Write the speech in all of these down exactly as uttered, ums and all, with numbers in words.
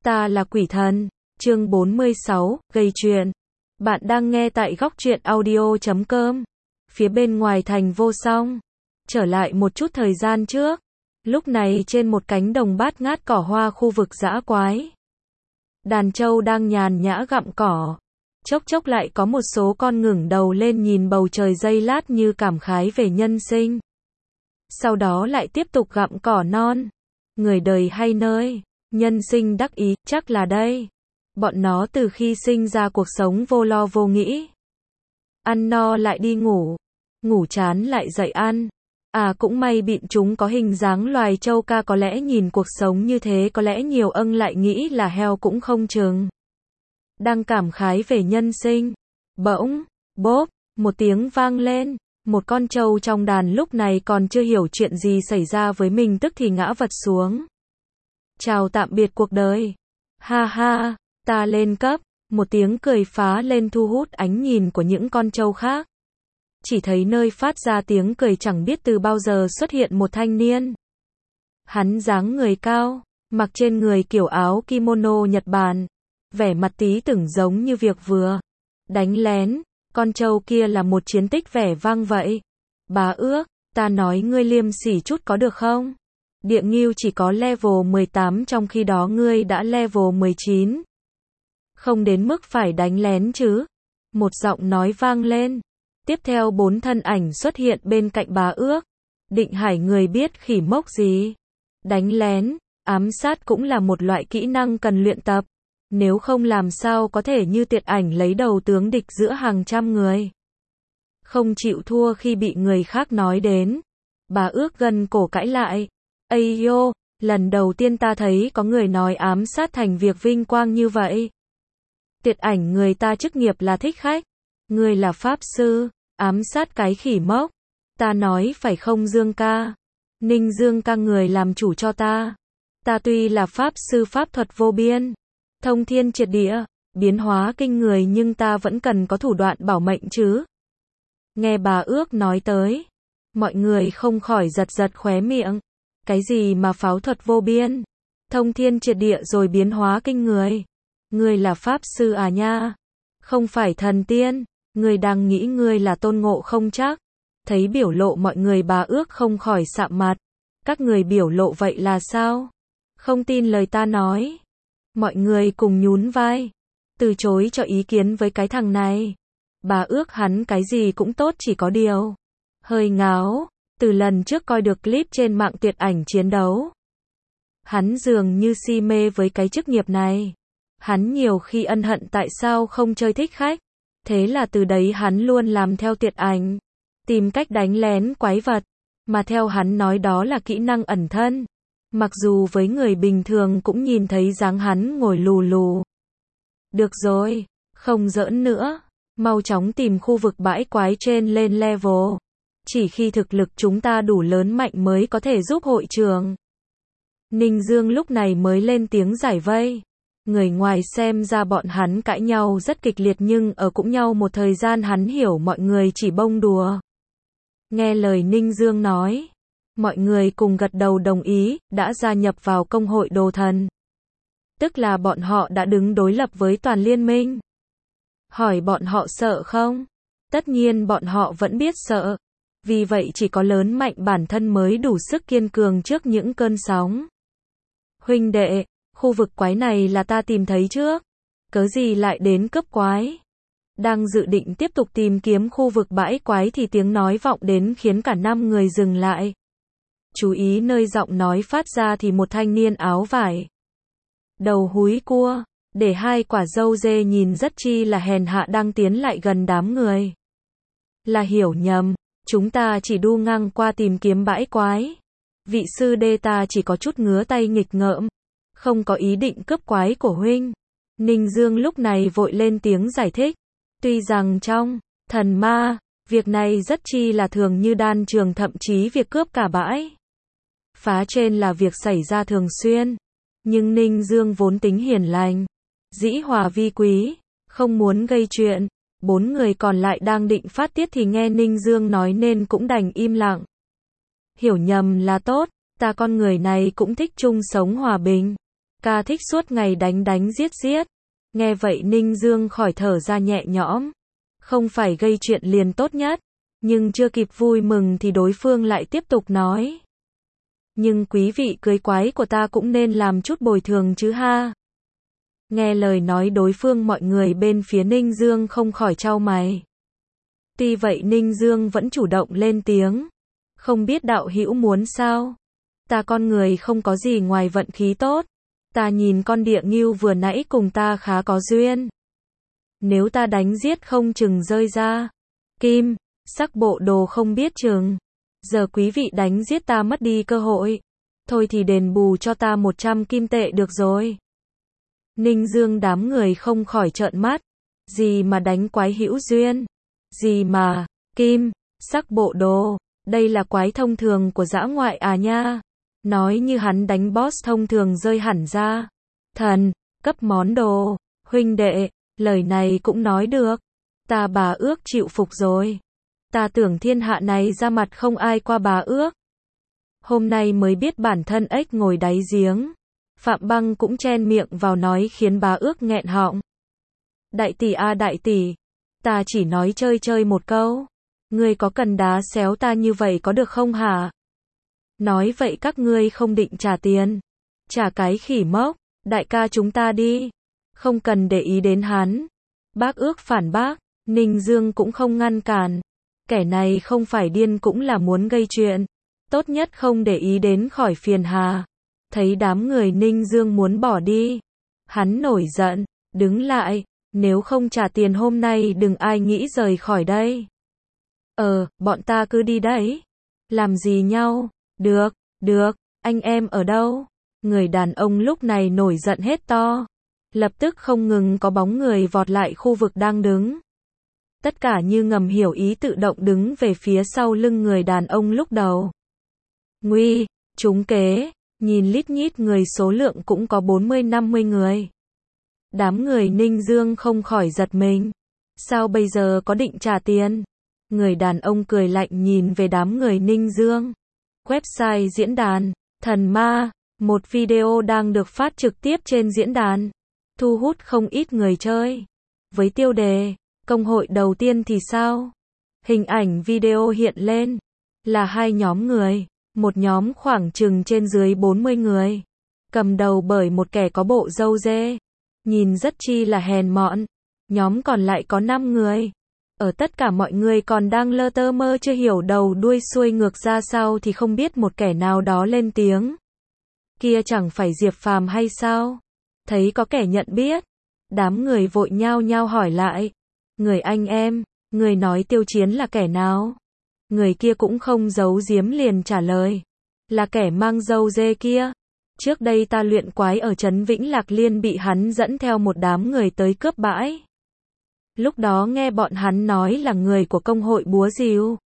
Ta là quỷ thần. Chương bốn mươi sáu, gây chuyện. Bạn đang nghe tại góc truyện audio chấm com. Phía bên ngoài thành Vô Song. Trở lại một chút thời gian trước. Lúc này trên một cánh đồng bát ngát cỏ hoa khu vực dã quái. Đàn trâu đang nhàn nhã gặm cỏ. Chốc chốc lại có một số con ngẩng đầu lên nhìn bầu trời giây lát như cảm khái về nhân sinh. Sau đó lại tiếp tục gặm cỏ non. Người đời hay nơi, nhân sinh đắc ý, chắc là đây. Bọn nó từ khi sinh ra cuộc sống vô lo vô nghĩ. Ăn no lại đi ngủ, ngủ chán lại dậy ăn. À cũng may bịn chúng có hình dáng loài trâu ca, có lẽ nhìn cuộc sống như thế có lẽ nhiều âng lại nghĩ là heo cũng không chừng. Đang cảm khái về nhân sinh. Bỗng, bốp, một tiếng vang lên. Một con trâu trong đàn lúc này còn chưa hiểu chuyện gì xảy ra với mình tức thì ngã vật xuống. Chào tạm biệt cuộc đời. Ha ha, ta lên cấp. Một tiếng cười phá lên thu hút ánh nhìn của những con trâu khác. Chỉ thấy nơi phát ra tiếng cười chẳng biết từ bao giờ xuất hiện một thanh niên. Hắn dáng người cao, mặc trên người kiểu áo kimono Nhật Bản. Vẻ mặt tí tưởng giống như việc vừa đánh lén. Con trâu kia là một chiến tích vẻ vang vậy. Bá ước, ta nói ngươi liêm sỉ chút có được không? Địa ngưu chỉ có level mười tám trong khi đó ngươi đã level mười chín. Không đến mức phải đánh lén chứ. Một giọng nói vang lên. Tiếp theo bốn thân ảnh xuất hiện bên cạnh bá ước. Định Hải người biết khỉ mốc gì? Đánh lén, ám sát cũng là một loại kỹ năng cần luyện tập. Nếu không làm sao có thể như Tiệt Ảnh lấy đầu tướng địch giữa hàng trăm người. Không chịu thua khi bị người khác nói đến. Bà ước gần cổ cãi lại. Ây yo, lần đầu tiên ta thấy có người nói ám sát thành việc vinh quang như vậy. Tiệt Ảnh người ta chức nghiệp là thích khách. Người là pháp sư, ám sát cái khỉ mốc. Ta nói phải không Dương ca? Ninh Dương ca người làm chủ cho ta. Ta tuy là pháp sư pháp thuật vô biên. Thông thiên triệt địa, biến hóa kinh người nhưng ta vẫn cần có thủ đoạn bảo mệnh chứ. Nghe bà ước nói tới, mọi người không khỏi giật giật khóe miệng. Cái gì mà pháo thuật vô biên, thông thiên triệt địa rồi biến hóa kinh người. Ngươi là pháp sư à nha? Không phải thần tiên, ngươi đang nghĩ ngươi là Tôn Ngộ không chắc. Thấy biểu lộ mọi người bà ước không khỏi sạm mặt. Các người biểu lộ vậy là sao? Không tin lời ta nói. Mọi người cùng nhún vai, từ chối cho ý kiến với cái thằng này. Bà ước hắn cái gì cũng tốt chỉ có điều hơi ngáo. Từ lần trước coi được clip trên mạng Tuyệt Ảnh chiến đấu, hắn dường như si mê với cái chức nghiệp này. Hắn nhiều khi ân hận tại sao không chơi thích khách. Thế là từ đấy hắn luôn làm theo Tuyệt Ảnh, tìm cách đánh lén quái vật. Mà theo hắn nói đó là kỹ năng ẩn thân. Mặc dù với người bình thường cũng nhìn thấy dáng hắn ngồi lù lù. Được rồi, không giỡn nữa. Mau chóng tìm khu vực bãi quái trên lên level. Chỉ khi thực lực chúng ta đủ lớn mạnh mới có thể giúp hội trường. Ninh Dương lúc này mới lên tiếng giải vây. Người ngoài xem ra bọn hắn cãi nhau rất kịch liệt nhưng ở cũng nhau một thời gian hắn hiểu mọi người chỉ bông đùa. Nghe lời Ninh Dương nói. Mọi người cùng gật đầu đồng ý, đã gia nhập vào công hội đồ thần. Tức là bọn họ đã đứng đối lập với toàn liên minh. Hỏi bọn họ sợ không? Tất nhiên bọn họ vẫn biết sợ. Vì vậy chỉ có lớn mạnh bản thân mới đủ sức kiên cường trước những cơn sóng. Huynh đệ, khu vực quái này là ta tìm thấy trước. Cớ gì lại đến cướp quái? Đang dự định tiếp tục tìm kiếm khu vực bãi quái thì tiếng nói vọng đến khiến cả năm người dừng lại. Chú ý nơi giọng nói phát ra thì một thanh niên áo vải, đầu húi cua, để hai quả râu dê nhìn rất chi là hèn hạ đang tiến lại gần đám người. Là hiểu nhầm, chúng ta chỉ đu ngang qua tìm kiếm bãi quái. Vị sư đê ta chỉ có chút ngứa tay nghịch ngợm, không có ý định cướp quái của huynh. Ninh Dương lúc này vội lên tiếng giải thích. Tuy rằng trong thần ma, việc này rất chi là thường như đan trường, thậm chí việc cướp cả bãi phá trên là việc xảy ra thường xuyên. Nhưng Ninh Dương vốn tính hiền lành, dĩ hòa vi quý, không muốn gây chuyện. Bốn người còn lại đang định phát tiết thì nghe Ninh Dương nói nên cũng đành im lặng. Hiểu nhầm là tốt, ta con người này cũng thích chung sống hòa bình. Ca thích suốt ngày đánh đánh giết giết. Nghe vậy Ninh Dương khỏi thở ra nhẹ nhõm. Không phải gây chuyện liền tốt nhất. Nhưng chưa kịp vui mừng thì đối phương lại tiếp tục nói. Nhưng quý vị cưới quái của ta cũng nên làm chút bồi thường chứ ha. Nghe lời nói đối phương mọi người bên phía Ninh Dương không khỏi chau mày. Tuy vậy Ninh Dương vẫn chủ động lên tiếng. Không biết đạo hữu muốn sao? Ta con người không có gì ngoài vận khí tốt. Ta nhìn con địa ngưu vừa nãy cùng ta khá có duyên. Nếu ta đánh giết không chừng rơi ra kim, sắc bộ đồ không biết chừng. Giờ quý vị đánh giết ta mất đi cơ hội. Thôi thì đền bù cho ta một trăm kim tệ được rồi. Ninh Dương đám người không khỏi trợn mắt. Gì mà đánh quái hữu duyên? Gì mà, kim, sắc bộ đồ, đây là quái thông thường của dã ngoại à nha. Nói như hắn đánh boss thông thường rơi hẳn ra. Thần, cấp món đồ, huynh đệ, lời này cũng nói được. Ta bà ước chịu phục rồi. Ta tưởng thiên hạ này ra mặt không ai qua bà ước. Hôm nay mới biết bản thân ếch ngồi đáy giếng. Phạm Băng cũng chen miệng vào nói khiến bá ước nghẹn họng. Đại tỷ a à đại tỷ, ta chỉ nói chơi chơi một câu. Ngươi có cần đá xéo ta như vậy có được không hả? Nói vậy các ngươi không định trả tiền. Trả cái khỉ mốc, đại ca chúng ta đi. Không cần để ý đến hắn. Bác ước phản bác, Ninh Dương cũng không ngăn cản. Kẻ này không phải điên cũng là muốn gây chuyện. Tốt nhất không để ý đến khỏi phiền hà. Thấy đám người Ninh Dương muốn bỏ đi. Hắn nổi giận, đứng lại, nếu không trả tiền hôm nay đừng ai nghĩ rời khỏi đây. Ờ, bọn ta cứ đi đấy. Làm gì nhau? Được, được, anh em ở đâu? Người đàn ông lúc này nổi giận hết to. Lập tức không ngừng có bóng người vọt lại khu vực đang đứng. Tất cả như ngầm hiểu ý tự động đứng về phía sau lưng người đàn ông lúc đầu. Nguy, trúng kế. Nhìn lít nhít người số lượng cũng có bốn mươi năm mươi người. Đám người Ninh Dương không khỏi giật mình. Sao bây giờ có định trả tiền? Người đàn ông cười lạnh nhìn về đám người Ninh Dương. Website diễn đàn, thần ma, một video đang được phát trực tiếp trên diễn đàn. Thu hút không ít người chơi. Với tiêu đề, công hội đầu tiên thì sao? Hình ảnh video hiện lên. Là hai nhóm người. Một nhóm khoảng chừng trên dưới bốn mươi người. Cầm đầu bởi một kẻ có bộ râu dê. Nhìn rất chi là hèn mọn. Nhóm còn lại có năm người. Ở tất cả mọi người còn đang lơ tơ mơ chưa hiểu đầu đuôi xuôi ngược ra sao thì không biết một kẻ nào đó lên tiếng. Kia chẳng phải Diệp Phàm hay sao? Thấy có kẻ nhận biết. Đám người vội nhao nhao hỏi lại. Người anh em, người nói Tiêu Chiến là kẻ nào? Người kia cũng không giấu giếm liền trả lời. Là kẻ mang râu dê kia. Trước đây ta luyện quái ở trấn Vĩnh Lạc Liên bị hắn dẫn theo một đám người tới cướp bãi. Lúc đó nghe bọn hắn nói là người của công hội búa rìu.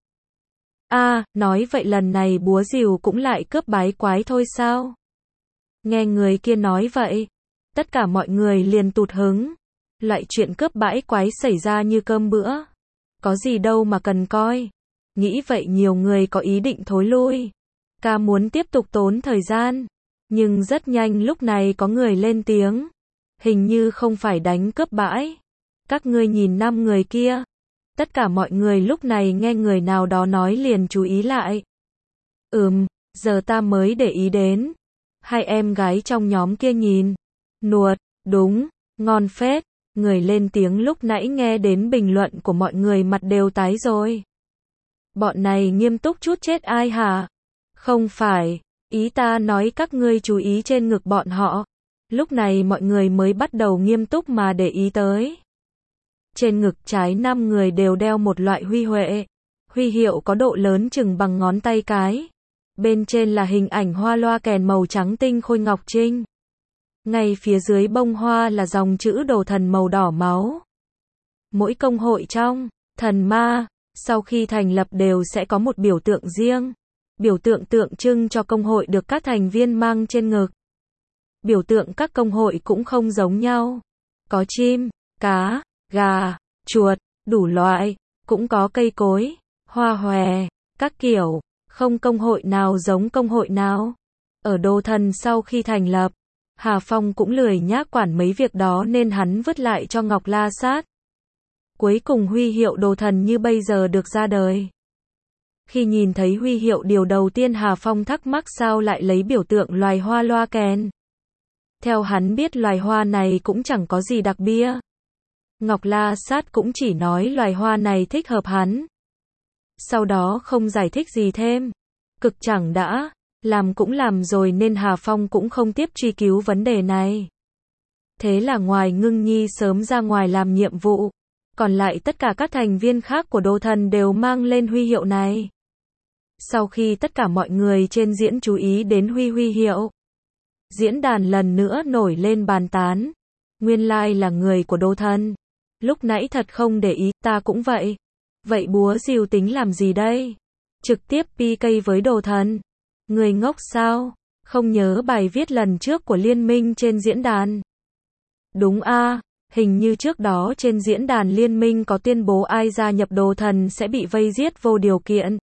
A, à, nói vậy lần này búa rìu cũng lại cướp bái quái thôi sao? Nghe người kia nói vậy. Tất cả mọi người liền tụt hứng. Loại chuyện cướp bãi quái xảy ra như cơm bữa. Có gì đâu mà cần coi. Nghĩ vậy nhiều người có ý định thối lui. Ca muốn tiếp tục tốn thời gian. Nhưng rất nhanh lúc này có người lên tiếng. Hình như không phải đánh cướp bãi. Các ngươi nhìn năm người kia. Tất cả mọi người lúc này nghe người nào đó nói liền chú ý lại. Ừm, giờ ta mới để ý đến. Hai em gái trong nhóm kia nhìn. Nuột, đúng, ngon phết. Người lên tiếng lúc nãy nghe đến bình luận của mọi người mặt đều tái rồi. Bọn này nghiêm túc chút chết ai hả? Không phải, ý ta nói các ngươi chú ý trên ngực bọn họ. Lúc này mọi người mới bắt đầu nghiêm túc mà để ý tới. Trên ngực trái năm người đều đeo một loại huy huệ. Huy hiệu có độ lớn chừng bằng ngón tay cái. Bên trên là hình ảnh hoa loa kèn màu trắng tinh khôi ngọc trinh. Ngay phía dưới bông hoa là dòng chữ đồ thần màu đỏ máu. Mỗi công hội trong thần ma, sau khi thành lập đều sẽ có một biểu tượng riêng. Biểu tượng tượng trưng cho công hội được các thành viên mang trên ngực. Biểu tượng các công hội cũng không giống nhau. Có chim, cá, gà, chuột, đủ loại, cũng có cây cối, hoa hòe, các kiểu, không công hội nào giống công hội nào. Ở đồ thần sau khi thành lập, Hà Phong cũng lười nhác quản mấy việc đó nên hắn vứt lại cho Ngọc La Sát. Cuối cùng huy hiệu đồ thần như bây giờ được ra đời. Khi nhìn thấy huy hiệu điều đầu tiên Hà Phong thắc mắc sao lại lấy biểu tượng loài hoa loa kèn. Theo hắn biết loài hoa này cũng chẳng có gì đặc biệt. Ngọc La Sát cũng chỉ nói loài hoa này thích hợp hắn. Sau đó không giải thích gì thêm. Cực chẳng đã, làm cũng làm rồi nên Hà Phong cũng không tiếp truy cứu vấn đề này. Thế là ngoài Ngưng Nhi sớm ra ngoài làm nhiệm vụ, còn lại tất cả các thành viên khác của đồ thần đều mang lên huy hiệu này. Sau khi tất cả mọi người trên diễn chú ý đến huy huy hiệu, diễn đàn lần nữa nổi lên bàn tán. Nguyên lai là người của đồ thần. Lúc nãy thật không để ý, ta cũng vậy. Vậy búa rìu tính làm gì đây? Trực tiếp pê ca với đồ thần. Người ngốc sao? Không nhớ bài viết lần trước của liên minh trên diễn đàn. Đúng a, hình như trước đó trên diễn đàn liên minh có tuyên bố ai gia nhập đồ thần sẽ bị vây giết vô điều kiện.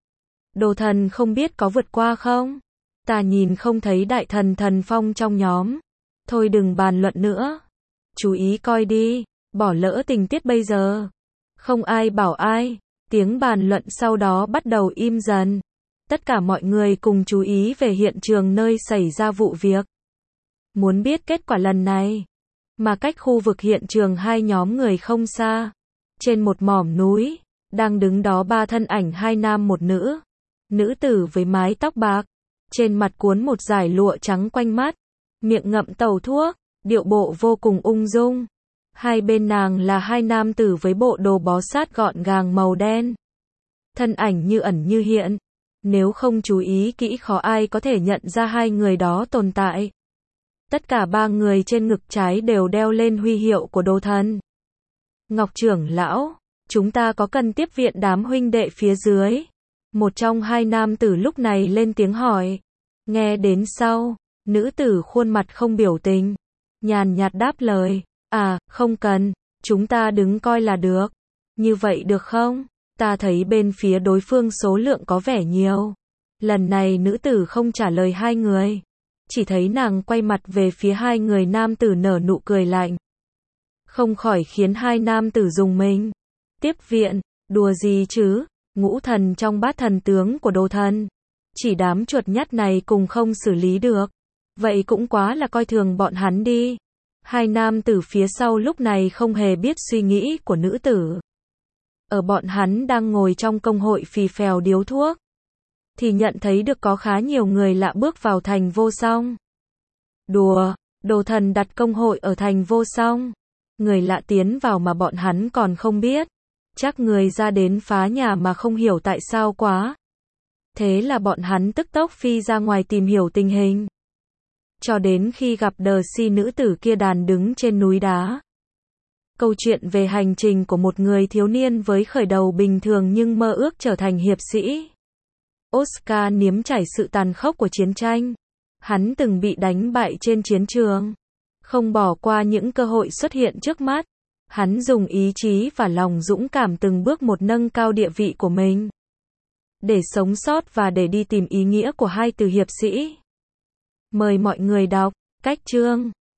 Đồ thần không biết có vượt qua không? Ta nhìn không thấy đại thần Thần Phong trong nhóm. Thôi đừng bàn luận nữa. Chú ý coi đi, bỏ lỡ tình tiết bây giờ. Không ai bảo ai. Tiếng bàn luận sau đó bắt đầu im dần. Tất cả mọi người cùng chú ý về hiện trường nơi xảy ra vụ việc. Muốn biết kết quả lần này, mà cách khu vực hiện trường hai nhóm người không xa, trên một mỏm núi, đang đứng đó ba thân ảnh hai nam một nữ. Nữ tử với mái tóc bạc, trên mặt cuốn một dải lụa trắng quanh mắt, miệng ngậm tàu thuốc, điệu bộ vô cùng ung dung. Hai bên nàng là hai nam tử với bộ đồ bó sát gọn gàng màu đen. Thân ảnh như ẩn như hiện. Nếu không chú ý kỹ khó ai có thể nhận ra hai người đó tồn tại. Tất cả ba người trên ngực trái đều đeo lên huy hiệu của đồ thần. Ngọc trưởng lão, chúng ta có cần tiếp viện đám huynh đệ phía dưới? Một trong hai nam tử lúc này lên tiếng hỏi. Nghe đến sau, nữ tử khuôn mặt không biểu tình, nhàn nhạt đáp lời. À, không cần, chúng ta đứng coi là được. Như vậy được không? Ta thấy bên phía đối phương số lượng có vẻ nhiều. Lần này nữ tử không trả lời hai người. Chỉ thấy nàng quay mặt về phía hai người nam tử nở nụ cười lạnh. Không khỏi khiến hai nam tử rùng mình. Tiếp viện, đùa gì chứ, ngũ thần trong bát thần tướng của đồ thần. Chỉ đám chuột nhắt này cùng không xử lý được. Vậy cũng quá là coi thường bọn hắn đi. Hai nam tử phía sau lúc này không hề biết suy nghĩ của nữ tử. Ở bọn hắn đang ngồi trong công hội phì phèo điếu thuốc, thì nhận thấy được có khá nhiều người lạ bước vào thành Vô Song. Đùa, đồ thần đặt công hội ở thành Vô Song. Người lạ tiến vào mà bọn hắn còn không biết. Chắc người ra đến phá nhà mà không hiểu tại sao quá. Thế là bọn hắn tức tốc phi ra ngoài tìm hiểu tình hình. Cho đến khi gặp đờ si nữ tử kia đàn đứng trên núi đá. Câu chuyện về hành trình của một người thiếu niên với khởi đầu bình thường nhưng mơ ước trở thành hiệp sĩ. Oscar nếm trải sự tàn khốc của chiến tranh. Hắn từng bị đánh bại trên chiến trường. Không bỏ qua những cơ hội xuất hiện trước mắt. Hắn dùng ý chí và lòng dũng cảm từng bước một nâng cao địa vị của mình. Để sống sót và để đi tìm ý nghĩa của hai từ hiệp sĩ. Mời mọi người đọc. Cách chương.